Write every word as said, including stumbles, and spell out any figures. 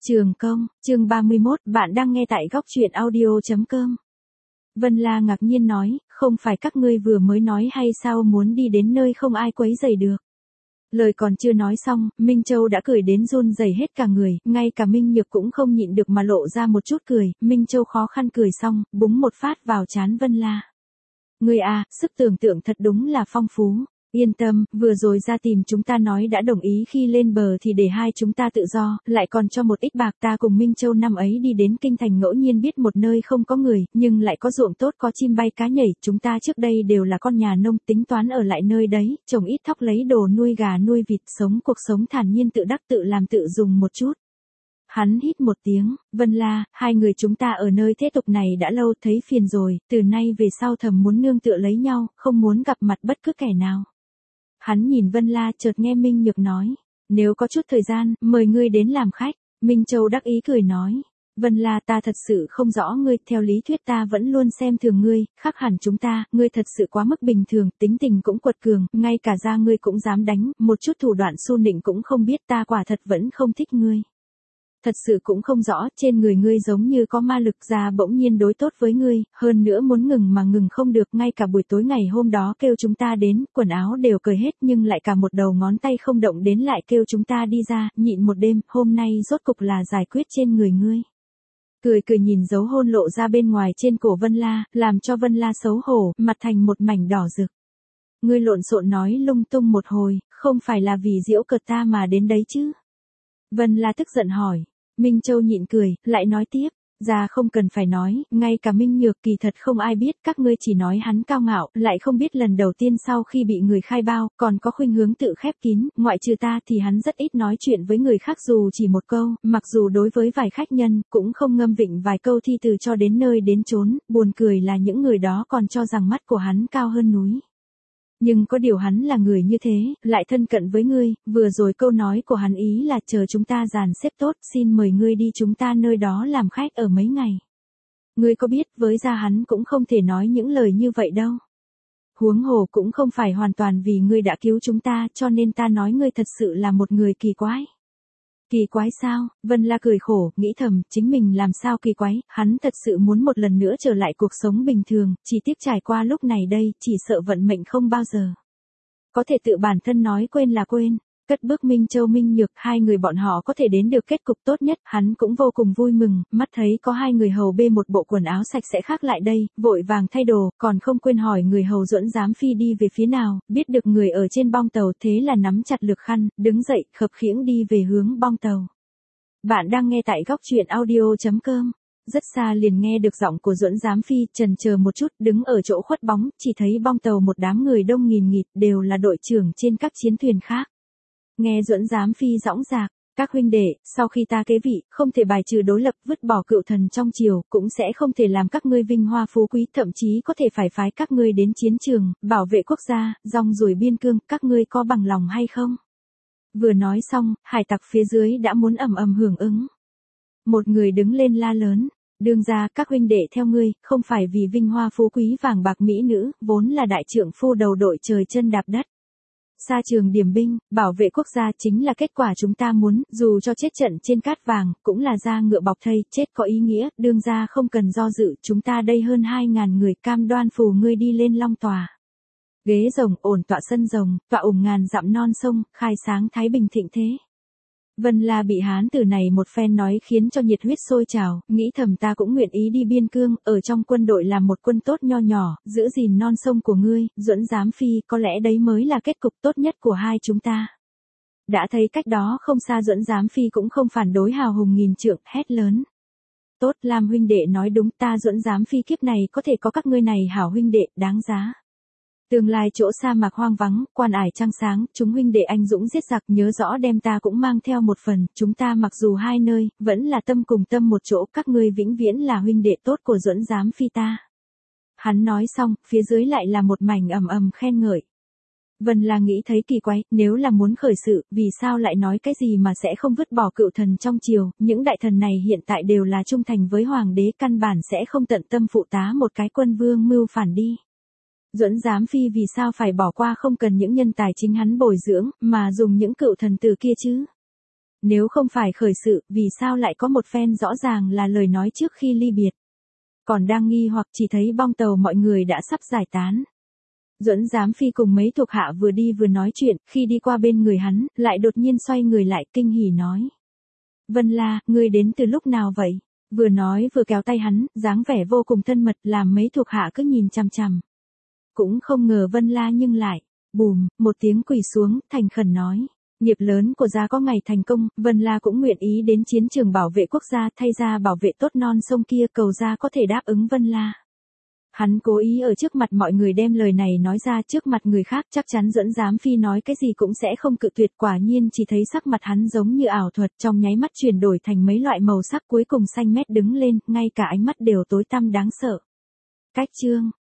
Trường Công, chương ba mươi mốt, bạn đang nghe tại góc truyện audio chấm com. Vân La ngạc nhiên nói, không phải các ngươi vừa mới nói hay sao muốn đi đến nơi không ai quấy rầy được. Lời còn chưa nói xong, Minh Châu đã cười đến run rẩy hết cả người, ngay cả Minh Nhược cũng không nhịn được mà lộ ra một chút cười, Minh Châu khó khăn cười xong, búng một phát vào trán Vân La. Ngươi à, sức tưởng tượng thật đúng là phong phú. Yên tâm, vừa rồi ra tìm chúng ta nói đã đồng ý khi lên bờ thì để hai chúng ta tự do, lại còn cho một ít bạc. Ta cùng Minh Châu năm ấy đi đến kinh thành ngẫu nhiên biết một nơi không có người, nhưng lại có ruộng tốt có chim bay cá nhảy, chúng ta trước đây đều là con nhà nông, tính toán ở lại nơi đấy, trồng ít thóc lấy đồ nuôi gà nuôi vịt, sống cuộc sống thản nhiên tự đắc tự làm tự dùng một chút. Hắn hít một tiếng, Vân La, hai người chúng ta ở nơi thế tục này đã lâu thấy phiền rồi, từ nay về sau thầm muốn nương tựa lấy nhau, không muốn gặp mặt bất cứ kẻ nào. Hắn nhìn Vân La chợt nghe Minh Nhược nói, nếu có chút thời gian, mời ngươi đến làm khách. Minh Châu đắc ý cười nói, Vân La ta thật sự không rõ ngươi, theo lý thuyết ta vẫn luôn xem thường ngươi, khác hẳn chúng ta, ngươi thật sự quá mức bình thường, tính tình cũng quật cường, ngay cả da ngươi cũng dám đánh, một chút thủ đoạn xu nịnh cũng không biết, ta quả thật vẫn không thích ngươi. Thật sự cũng không rõ, trên người ngươi giống như có ma lực ra bỗng nhiên đối tốt với ngươi, hơn nữa muốn ngừng mà ngừng không được, ngay cả buổi tối ngày hôm đó kêu chúng ta đến, quần áo đều cởi hết nhưng lại cả một đầu ngón tay không động đến lại kêu chúng ta đi ra, nhịn một đêm, hôm nay rốt cục là giải quyết trên người ngươi. Cười cười nhìn dấu hôn lộ ra bên ngoài trên cổ Vân La, làm cho Vân La xấu hổ, mặt thành một mảnh đỏ rực. Ngươi lộn xộn nói lung tung một hồi, không phải là vì giễu cợt ta mà đến đấy chứ? Vân La tức giận hỏi. Minh Châu nhịn cười, lại nói tiếp, ra không cần phải nói, ngay cả Minh Nhược kỳ thật không ai biết, các ngươi chỉ nói hắn cao ngạo, lại không biết lần đầu tiên sau khi bị người khai bao, còn có khuynh hướng tự khép kín, ngoại trừ ta thì hắn rất ít nói chuyện với người khác dù chỉ một câu, mặc dù đối với vài khách nhân, cũng không ngâm vịnh vài câu thi từ cho đến nơi đến chốn, buồn cười là những người đó còn cho rằng mắt của hắn cao hơn núi. Nhưng có điều hắn là người như thế, lại thân cận với ngươi, vừa rồi câu nói của hắn ý là chờ chúng ta dàn xếp tốt, xin mời ngươi đi chúng ta nơi đó làm khách ở mấy ngày. Ngươi có biết với gia hắn cũng không thể nói những lời như vậy đâu. Huống hồ cũng không phải hoàn toàn vì ngươi đã cứu chúng ta cho nên ta nói ngươi thật sự là một người kỳ quái. Kỳ quái sao? Vân La cười khổ, nghĩ thầm, chính mình làm sao kỳ quái, hắn thật sự muốn một lần nữa trở lại cuộc sống bình thường, chỉ tiếc trải qua lúc này đây, chỉ sợ vận mệnh không bao giờ có thể tự bản thân nói quên là quên. Cất bước Minh Châu Minh Nhược, hai người bọn họ có thể đến được kết cục tốt nhất, hắn cũng vô cùng vui mừng, mắt thấy có hai người hầu bê một bộ quần áo sạch sẽ khác lại đây, vội vàng thay đồ, còn không quên hỏi người hầu Duẫn Giám Phi đi về phía nào, biết được người ở trên bong tàu thế là nắm chặt lược khăn, đứng dậy, khập khiễng đi về hướng bong tàu. Bạn đang nghe tại góc truyện audio chấm com. Rất xa liền nghe được giọng của Duẫn Giám Phi, chần chờ một chút, đứng ở chỗ khuất bóng, chỉ thấy bong tàu một đám người đông nghìn nghịt, đều là đội trưởng trên các chiến thuyền khác. Nghe Duẫn Giám Phi dõng dạc, các huynh đệ, sau khi ta kế vị, không thể bài trừ đối lập, vứt bỏ cựu thần trong triều, cũng sẽ không thể làm các ngươi vinh hoa phú quý, thậm chí có thể phải phái các ngươi đến chiến trường, bảo vệ quốc gia, rong ruổi biên cương, các ngươi có bằng lòng hay không? Vừa nói xong, hải tặc phía dưới đã muốn ầm ầm hưởng ứng. Một người đứng lên la lớn, đương ra các huynh đệ theo ngươi, không phải vì vinh hoa phú quý vàng bạc mỹ nữ, vốn là đại trượng phu đầu đội trời chân đạp đất. Xa trường điểm binh, bảo vệ quốc gia chính là kết quả chúng ta muốn, dù cho chết trận trên cát vàng, cũng là da ngựa bọc thây, chết có ý nghĩa, đương ra không cần do dự, chúng ta đây hơn hai ngàn người cam đoan phù ngươi đi lên long tòa. Ghế rồng, ổn tọa sân rồng, tọa ủng ngàn dặm non sông, khai sáng thái bình thịnh thế. Vân La bị hán tử này một phen nói khiến cho nhiệt huyết sôi trào, nghĩ thầm ta cũng nguyện ý đi biên cương, ở trong quân đội làm một quân tốt nho nhỏ, giữ gìn non sông của ngươi, Duẫn Giám Phi, có lẽ đấy mới là kết cục tốt nhất của hai chúng ta. Đã thấy cách đó không xa Duẫn Giám Phi cũng không phản đối hào hùng nghìn trượng, hét lớn. Tốt, Lam huynh đệ nói đúng, ta Duẫn Giám Phi kiếp này có thể có các ngươi này hảo huynh đệ, đáng giá. Tương lai chỗ sa mạc hoang vắng, quan ải trăng sáng, chúng huynh đệ anh dũng giết giặc, nhớ rõ đem ta cũng mang theo một phần, chúng ta mặc dù hai nơi, vẫn là tâm cùng tâm một chỗ, các ngươi vĩnh viễn là huynh đệ tốt của Duẫn Giám Phi ta. Hắn nói xong, phía dưới lại là một mảnh ầm ầm khen ngợi. Vân La nghĩ thấy kỳ quái, nếu là muốn khởi sự, vì sao lại nói cái gì mà sẽ không vứt bỏ cựu thần trong triều, những đại thần này hiện tại đều là trung thành với hoàng đế, căn bản sẽ không tận tâm phụ tá một cái quân vương mưu phản đi. Duẫn Giám Phi vì sao phải bỏ qua không cần những nhân tài chính hắn bồi dưỡng, mà dùng những cựu thần tử kia chứ? Nếu không phải khởi sự, vì sao lại có một phen rõ ràng là lời nói trước khi ly biệt. Còn đang nghi hoặc chỉ thấy bong tàu mọi người đã sắp giải tán. Duẫn Giám Phi cùng mấy thuộc hạ vừa đi vừa nói chuyện, khi đi qua bên người hắn, lại đột nhiên xoay người lại kinh hỉ nói. Vân La, ngươi đến từ lúc nào vậy? Vừa nói vừa kéo tay hắn, dáng vẻ vô cùng thân mật làm mấy thuộc hạ cứ nhìn chằm chằm. Cũng không ngờ Vân La nhưng lại, bùm, một tiếng quỳ xuống, thành khẩn nói. Nghiệp lớn của gia có ngày thành công, Vân La cũng nguyện ý đến chiến trường bảo vệ quốc gia thay ra bảo vệ tốt non sông kia cầu gia có thể đáp ứng Vân La. Hắn cố ý ở trước mặt mọi người đem lời này nói ra trước mặt người khác chắc chắn Duẫn Giám Phi nói cái gì cũng sẽ không cự tuyệt quả nhiên chỉ thấy sắc mặt hắn giống như ảo thuật trong nháy mắt chuyển đổi thành mấy loại màu sắc cuối cùng xanh mét đứng lên, ngay cả ánh mắt đều tối tăm đáng sợ. Cách chương